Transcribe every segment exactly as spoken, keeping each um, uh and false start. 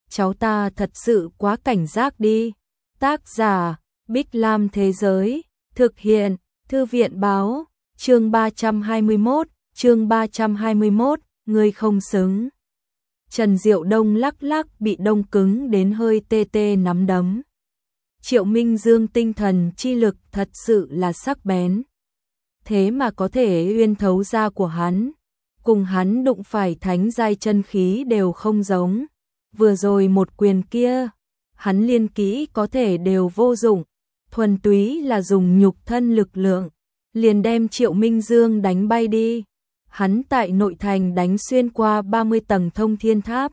cháu ta thật sự quá cảnh giác đi. Tác giả, Bích Lam Thế Giới, thực hiện, Thư viện Báo, chương ba trăm hai mươi mốt, chương ba trăm hai mươi mốt, người không xứng. Trần Diệu Đông lắc lắc bị đông cứng đến hơi tê tê nắm đấm. Triệu Minh Dương tinh thần chi lực thật sự là sắc bén. Thế mà có thể uyên thấu ra của hắn, cùng hắn đụng phải thánh giai chân khí đều không giống. Vừa rồi một quyền kia, hắn liên kỹ có thể đều vô dụng, thuần túy là dùng nhục thân lực lượng, liền đem Triệu Minh Dương đánh bay đi. Hắn tại nội thành đánh xuyên qua ba mươi tầng thông thiên tháp,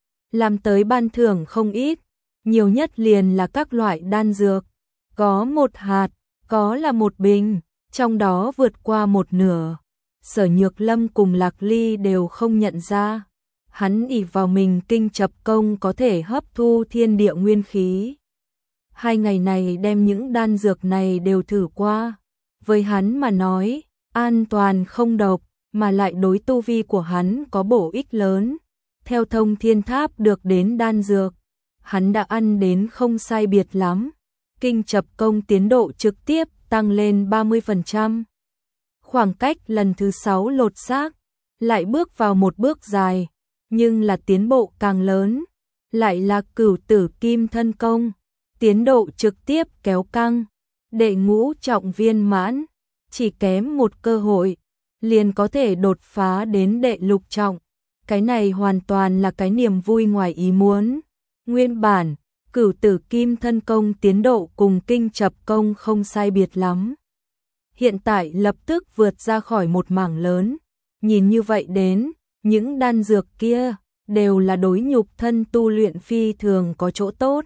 làm tới ban thưởng không ít, nhiều nhất liền là các loại đan dược, có một hạt, có là một bình, trong đó vượt qua một nửa. Sở Nhược Lâm cùng Lạc Ly đều không nhận ra, hắn ỷ vào mình kinh chập công có thể hấp thu thiên địa nguyên khí. Hai ngày này đem những đan dược này đều thử qua, với hắn mà nói, an toàn không độc, mà lại đối tu vi của hắn có bổ ích lớn. Theo thông thiên tháp được đến đan dược, hắn đã ăn đến không sai biệt lắm, kinh chập công tiến độ trực tiếp tăng lên ba mươi phần trăm. Khoảng cách lần thứ sáu lột xác, lại bước vào một bước dài, nhưng là tiến bộ càng lớn, lại là cửu tử kim thân công, tiến độ trực tiếp kéo căng, đệ ngũ trọng viên mãn, chỉ kém một cơ hội, liền có thể đột phá đến đệ lục trọng. Cái này hoàn toàn là cái niềm vui ngoài ý muốn. Nguyên bản, cửu tử kim thân công tiến độ cùng kinh chập công không sai biệt lắm. Hiện tại lập tức vượt ra khỏi một mảng lớn. Nhìn như vậy đến, những đan dược kia đều là đối nhục thân tu luyện phi thường có chỗ tốt.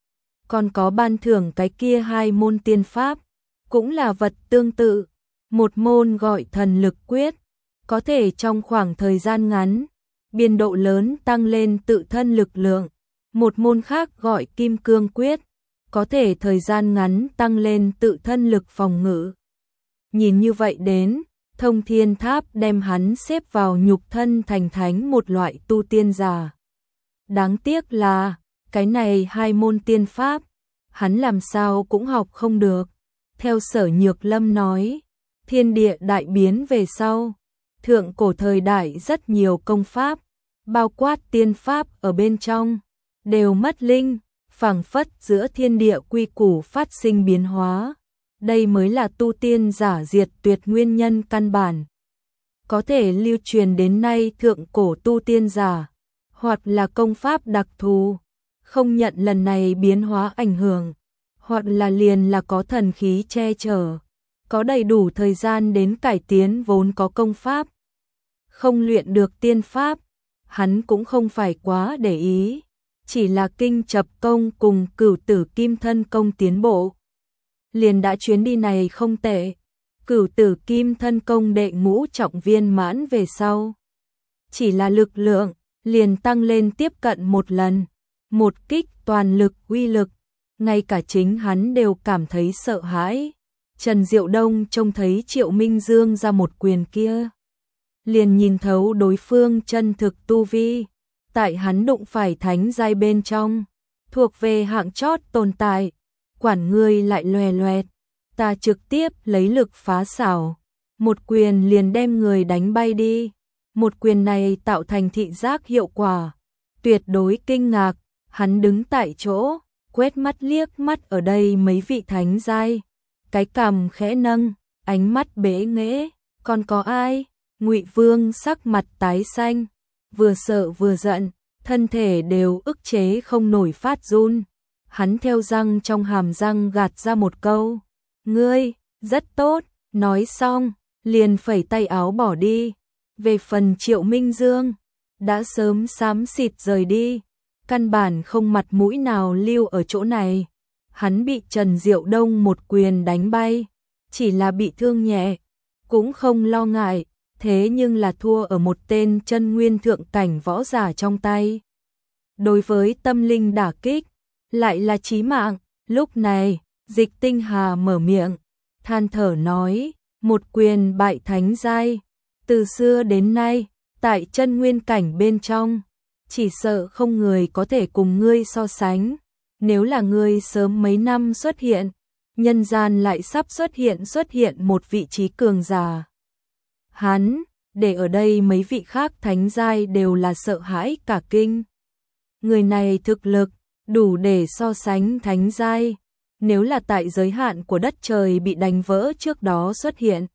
Còn có ban thưởng cái kia hai môn tiên pháp, cũng là vật tương tự. Một môn gọi thần lực quyết, có thể trong khoảng thời gian ngắn, biên độ lớn tăng lên tự thân lực lượng. Một môn khác gọi kim cương quyết, có thể thời gian ngắn tăng lên tự thân lực phòng ngự. Nhìn như vậy đến, thông thiên tháp đem hắn xếp vào nhục thân thành thánh một loại tu tiên giả. Đáng tiếc là, cái này hai môn tiên pháp, hắn làm sao cũng học không được. Theo Sở Nhược Lâm nói, thiên địa đại biến về sau, thượng cổ thời đại rất nhiều công pháp, bao quát tiên pháp ở bên trong, đều mất linh, phảng phất giữa thiên địa quy củ phát sinh biến hóa. Đây mới là tu tiên giả diệt tuyệt nguyên nhân căn bản. Có thể lưu truyền đến nay thượng cổ tu tiên giả, hoặc là công pháp đặc thù, không nhận lần này biến hóa ảnh hưởng, hoặc là liền là có thần khí che chở, có đầy đủ thời gian đến cải tiến vốn có công pháp. Không luyện được tiên pháp, hắn cũng không phải quá để ý, chỉ là kinh chập công cùng cửu tử kim thân công tiến bộ. Liền đã chuyến đi này không tệ, cửu tử kim thân công đệ ngũ trọng viên mãn về sau. Chỉ là lực lượng, liền tăng lên tiếp cận một lần, một kích toàn lực uy lực, ngay cả chính hắn đều cảm thấy sợ hãi. Trần Diệu Đông trông thấy Triệu Minh Dương ra một quyền kia, liền nhìn thấu đối phương chân thực tu vi, tại hắn đụng phải thánh giai bên trong, thuộc về hạng chót tồn tại, quản ngươi lại loè loẹt, ta trực tiếp lấy lực phá xảo, một quyền liền đem người đánh bay đi. Một quyền này tạo thành thị giác hiệu quả, tuyệt đối kinh ngạc, hắn đứng tại chỗ, quét mắt liếc mắt ở đây mấy vị thánh giai, cái cằm khẽ nâng, ánh mắt bế nghễ, còn có ai? Ngụy Vương sắc mặt tái xanh, vừa sợ vừa giận, thân thể đều ức chế không nổi phát run. Hắn theo răng trong hàm răng gạt ra một câu, ngươi, rất tốt, nói xong, liền phẩy tay áo bỏ đi. Về phần Triệu Minh Dương, đã sớm xám xịt rời đi, căn bản không mặt mũi nào lưu ở chỗ này. Hắn bị Trần Diệu Đông một quyền đánh bay, chỉ là bị thương nhẹ, cũng không lo ngại, thế nhưng là thua ở một tên chân nguyên thượng cảnh võ giả trong tay. Đối với tâm linh đả kích, lại là chí mạng. Lúc này, Dịch Tinh Hà mở miệng, than thở nói, một quyền bại thánh giai, từ xưa đến nay, tại chân nguyên cảnh bên trong, chỉ sợ không người có thể cùng ngươi so sánh. Nếu là ngươi sớm mấy năm xuất hiện, nhân gian lại sắp xuất hiện xuất hiện một vị trí cường giả. Hắn, để ở đây mấy vị khác thánh giai đều là sợ hãi cả kinh. Người này thực lực, đủ để so sánh thánh giai. Nếu là tại giới hạn của đất trời bị đánh vỡ trước đó xuất hiện.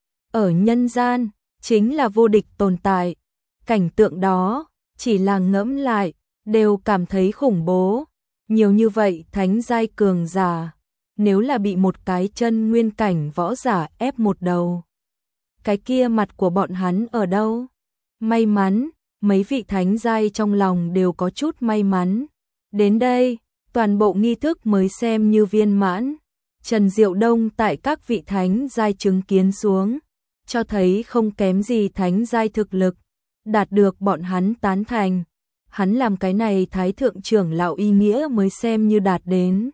Ở nhân gian, chính là vô địch tồn tại. Cảnh tượng đó, chỉ là ngẫm lại, đều cảm thấy khủng bố. Nhiều như vậy thánh giai cường giả, nếu là bị một cái chân nguyên cảnh võ giả ép một đầu. Cái kia mặt của bọn hắn ở đâu? May mắn, mấy vị thánh giai trong lòng đều có chút may mắn. Đến đây, toàn bộ nghi thức mới xem như viên mãn. Trần Diệu Đông tại các vị thánh giai chứng kiến xuống, cho thấy không kém gì thánh giai thực lực, đạt được bọn hắn tán thành. Hắn làm cái này thái thượng trưởng lão ý nghĩa mới xem như đạt đến.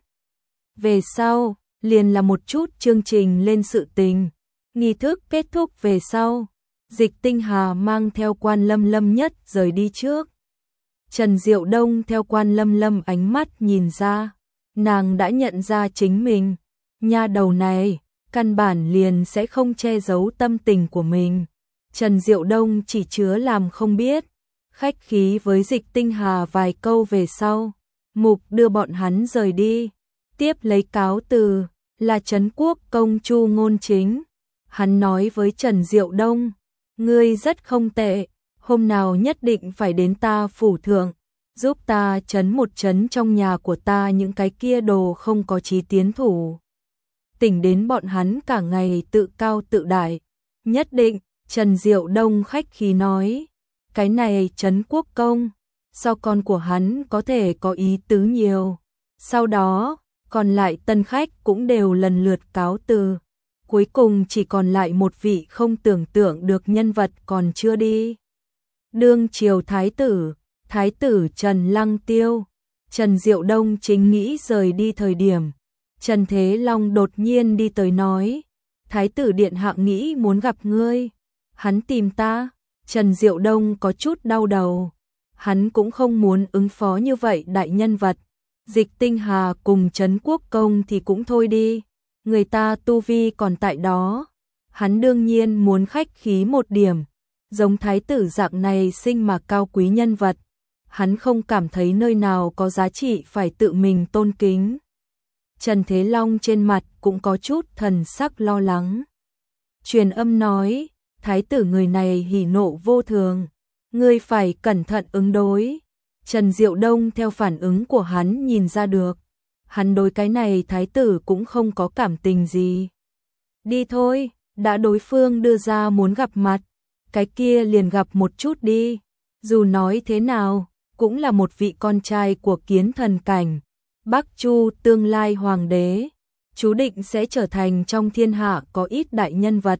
Về sau, liền là một chút chương trình lên sự tình. Nghi thức kết thúc về sau, Dịch Tinh Hà mang theo Quan Lâm Lâm nhất rời đi trước. Trần Diệu Đông theo Quan Lâm Lâm ánh mắt nhìn ra, nàng đã nhận ra chính mình. Nha đầu này, căn bản liền sẽ không che giấu tâm tình của mình. Trần Diệu Đông chỉ chứa làm không biết, khách khí với Dịch Tinh Hà vài câu về sau, mục đưa bọn hắn rời đi. Tiếp lấy cáo từ, là Trấn Quốc công Chu Ngôn Chính. Hắn nói với Trần Diệu Đông, ngươi rất không tệ, hôm nào nhất định phải đến ta phủ thượng, giúp ta trấn một trấn trong nhà của ta những cái kia đồ không có chí tiến thủ. Tỉnh đến bọn hắn cả ngày tự cao tự đại. Nhất định, Trần Diệu Đông khách khí nói, cái này Trấn Quốc công, so con của hắn có thể có ý tứ nhiều. Sau đó, còn lại tân khách cũng đều lần lượt cáo từ. Cuối cùng chỉ còn lại một vị không tưởng tượng được nhân vật còn chưa đi. Đương triều thái tử, thái tử Trần Lăng Tiêu. Trần Diệu Đông chính nghĩ rời đi thời điểm, Trần Thế Long đột nhiên đi tới nói, thái tử điện hạ nghĩ muốn gặp ngươi. Hắn tìm ta. Trần Diệu Đông có chút đau đầu. Hắn cũng không muốn ứng phó như vậy đại nhân vật. Dịch Tinh Hà cùng Trấn Quốc công thì cũng thôi đi, người ta tu vi còn tại đó. Hắn đương nhiên muốn khách khí một điểm, giống thái tử dạng này sinh mà cao quý nhân vật, hắn không cảm thấy nơi nào có giá trị phải tự mình tôn kính. Trần Thế Long trên mặt cũng có chút thần sắc lo lắng. Truyền âm nói, thái tử người này hỉ nộ vô thường, ngươi phải cẩn thận ứng đối. Trần Diệu Đông theo phản ứng của hắn nhìn ra được, hắn đối cái này thái tử cũng không có cảm tình gì. Đi thôi, đã đối phương đưa ra muốn gặp mặt, cái kia liền gặp một chút đi. Dù nói thế nào, cũng là một vị con trai của Kiến Thần cảnh, Bắc Chu tương lai hoàng đế, chú định sẽ trở thành trong thiên hạ có ít đại nhân vật.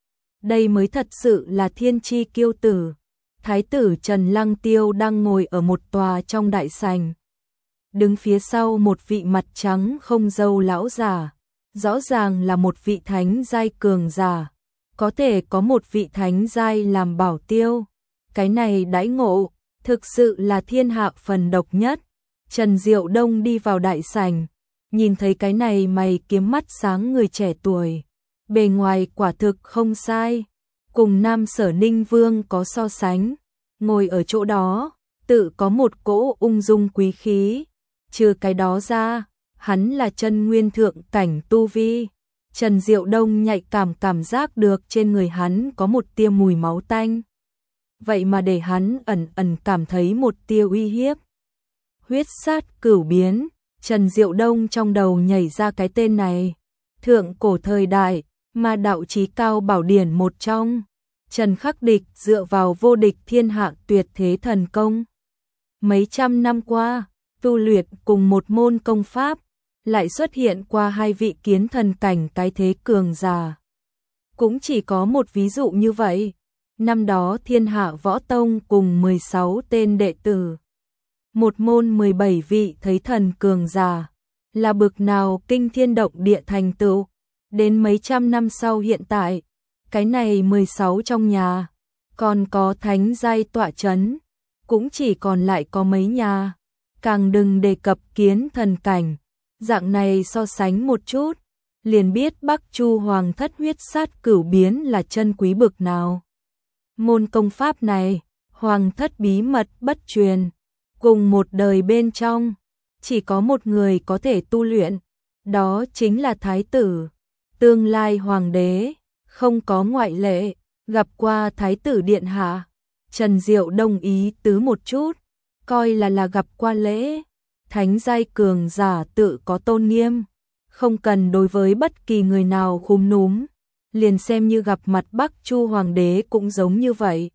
Đây mới thật sự là thiên chi kiêu tử. Thái tử Trần Lăng Tiêu đang ngồi ở một tòa trong đại sảnh. Đứng phía sau một vị mặt trắng không râu lão già, rõ ràng là một vị thánh giai cường giả, có thể có một vị thánh giai làm bảo tiêu. Cái này đãi ngộ, thực sự là thiên hạ phần độc nhất. Trần Diệu Đông đi vào đại sảnh, nhìn thấy cái này mày kiếm mắt sáng người trẻ tuổi, bề ngoài quả thực không sai, cùng Nam Sở Ninh Vương có so sánh, ngồi ở chỗ đó, tự có một cỗ ung dung quý khí. Trừ cái đó ra, hắn là chân nguyên thượng cảnh tu vi. Trần Diệu Đông nhạy cảm cảm giác được trên người hắn có một tia mùi máu tanh. Vậy mà để hắn ẩn ẩn cảm thấy một tia uy hiếp. Huyết sát cửu biến, Trần Diệu Đông trong đầu nhảy ra cái tên này. Thượng cổ thời đại, ma đạo chí cao bảo điển một trong. Trần Khắc Địch dựa vào vô địch thiên hạ tuyệt thế thần công. Mấy trăm năm qua, tu luyện cùng một môn công pháp, lại xuất hiện qua hai vị kiến thần cảnh cái thế cường giả. Cũng chỉ có một ví dụ như vậy. Năm đó Thiên Hạ Võ Tông cùng mười sáu tên đệ tử, một môn mười bảy vị thấy thần cường giả, là bực nào kinh thiên động địa thành tựu. Đến mấy trăm năm sau hiện tại, cái này mười sáu trong nhà, còn có thánh giai tọa chấn. cũng chỉ còn lại có mấy nhà, càng đừng đề cập kiến thần cảnh. Dạng này so sánh một chút, liền biết Bắc Chu Hoàng thất huyết sát cửu biến là chân quý bực nào. Môn công pháp này, Hoàng thất bí mật bất truyền, cùng một đời bên trong, chỉ có một người có thể tu luyện, đó chính là thái tử, tương lai hoàng đế, không có ngoại lệ. Gặp qua thái tử điện hạ, Trần Diệu đồng ý tứ một chút, coi là là gặp qua lễ. Thánh giai cường giả tự có tôn nghiêm, không cần đối với bất kỳ người nào khúm núm, liền xem như gặp mặt Bắc Chu Hoàng đế cũng giống như vậy.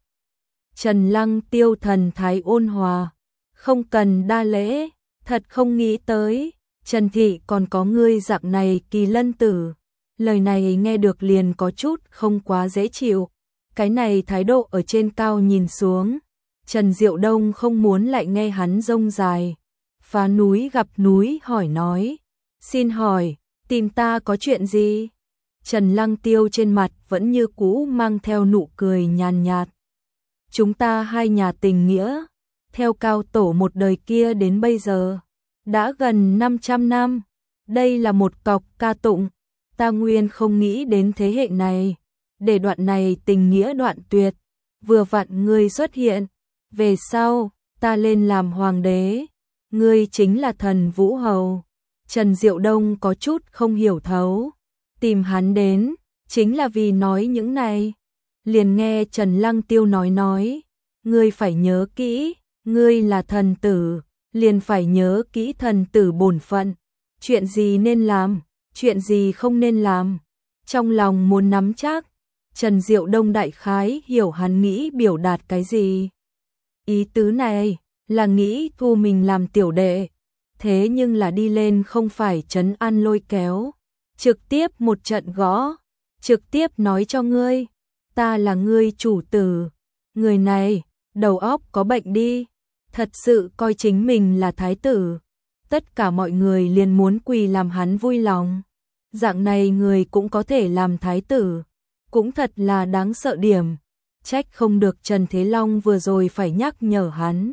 Trần Lăng Tiêu thần thái ôn hòa, không cần đa lễ, thật không nghĩ tới, Trần Thị còn có ngươi dạng này kỳ lân tử. Lời này nghe được liền có chút không quá dễ chịu, cái này thái độ ở trên cao nhìn xuống, Trần Diệu Đông không muốn lại nghe hắn rông dài. Phá núi gặp núi hỏi nói, xin hỏi, tìm ta có chuyện gì? Trần Lăng Tiêu trên mặt vẫn như cũ mang theo nụ cười nhàn nhạt. Chúng ta hai nhà tình nghĩa, theo cao tổ một đời kia đến bây giờ, đã gần năm trăm năm, đây là một cọc ca tụng, ta nguyên không nghĩ đến thế hệ này, để đoạn này tình nghĩa đoạn tuyệt, vừa vặn ngươi xuất hiện, về sau, ta lên làm hoàng đế. Ngươi chính là thần Vũ Hầu. Trần Diệu Đông có chút không hiểu thấu, tìm hắn đến, chính là vì nói những này. Liền nghe Trần Lăng Tiêu nói nói, ngươi phải nhớ kỹ, ngươi là thần tử, liền phải nhớ kỹ thần tử bổn phận, chuyện gì nên làm, chuyện gì không nên làm. Trong lòng muốn nắm chắc, Trần Diệu Đông đại khái hiểu hắn nghĩ biểu đạt cái gì. Ý tứ này là nghĩ thu mình làm tiểu đệ, thế nhưng là đi lên không phải trấn an lôi kéo, trực tiếp một trận gõ, trực tiếp nói cho ngươi, ta là ngươi chủ tử. Người này, đầu óc có bệnh đi, thật sự coi chính mình là thái tử, tất cả mọi người liền muốn quỳ làm hắn vui lòng. Dạng này người cũng có thể làm thái tử, cũng thật là đáng sợ điểm, trách không được Trần Thế Long vừa rồi phải nhắc nhở hắn.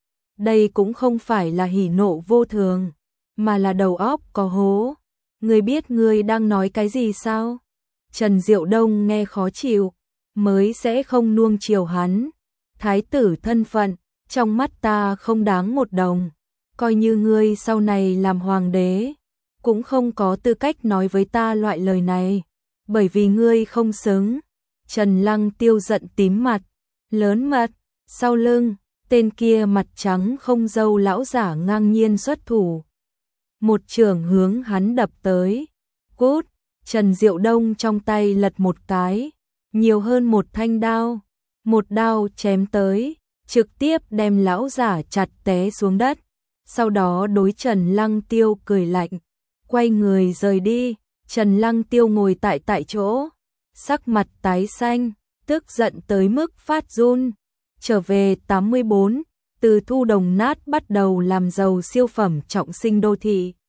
Đây cũng không phải là hỉ nộ vô thường, mà là đầu óc có hố. Ngươi biết ngươi đang nói cái gì sao? Trần Diệu Đông nghe khó chịu, mới sẽ không nuông chiều hắn. Thái tử thân phận, trong mắt ta không đáng một đồng, coi như ngươi sau này làm hoàng đế, cũng không có tư cách nói với ta loại lời này, bởi vì ngươi không xứng. Trần Lăng Tiêu giận tím mặt, lớn mật, sau lưng, tên kia mặt trắng không râu lão giả ngang nhiên xuất thủ. Một trường hướng hắn đập tới, cút, Trần Diệu Đông trong tay lật một cái, nhiều hơn một thanh đao, một đao chém tới, trực tiếp đem lão giả chặt té xuống đất, sau đó đối Trần Lăng Tiêu cười lạnh, quay người rời đi. Trần Lăng Tiêu ngồi tại tại chỗ, sắc mặt tái xanh, tức giận tới mức phát run. Trở về tám mươi bốn, từ thu đồng nát bắt đầu làm giàu siêu phẩm trọng sinh đô thị.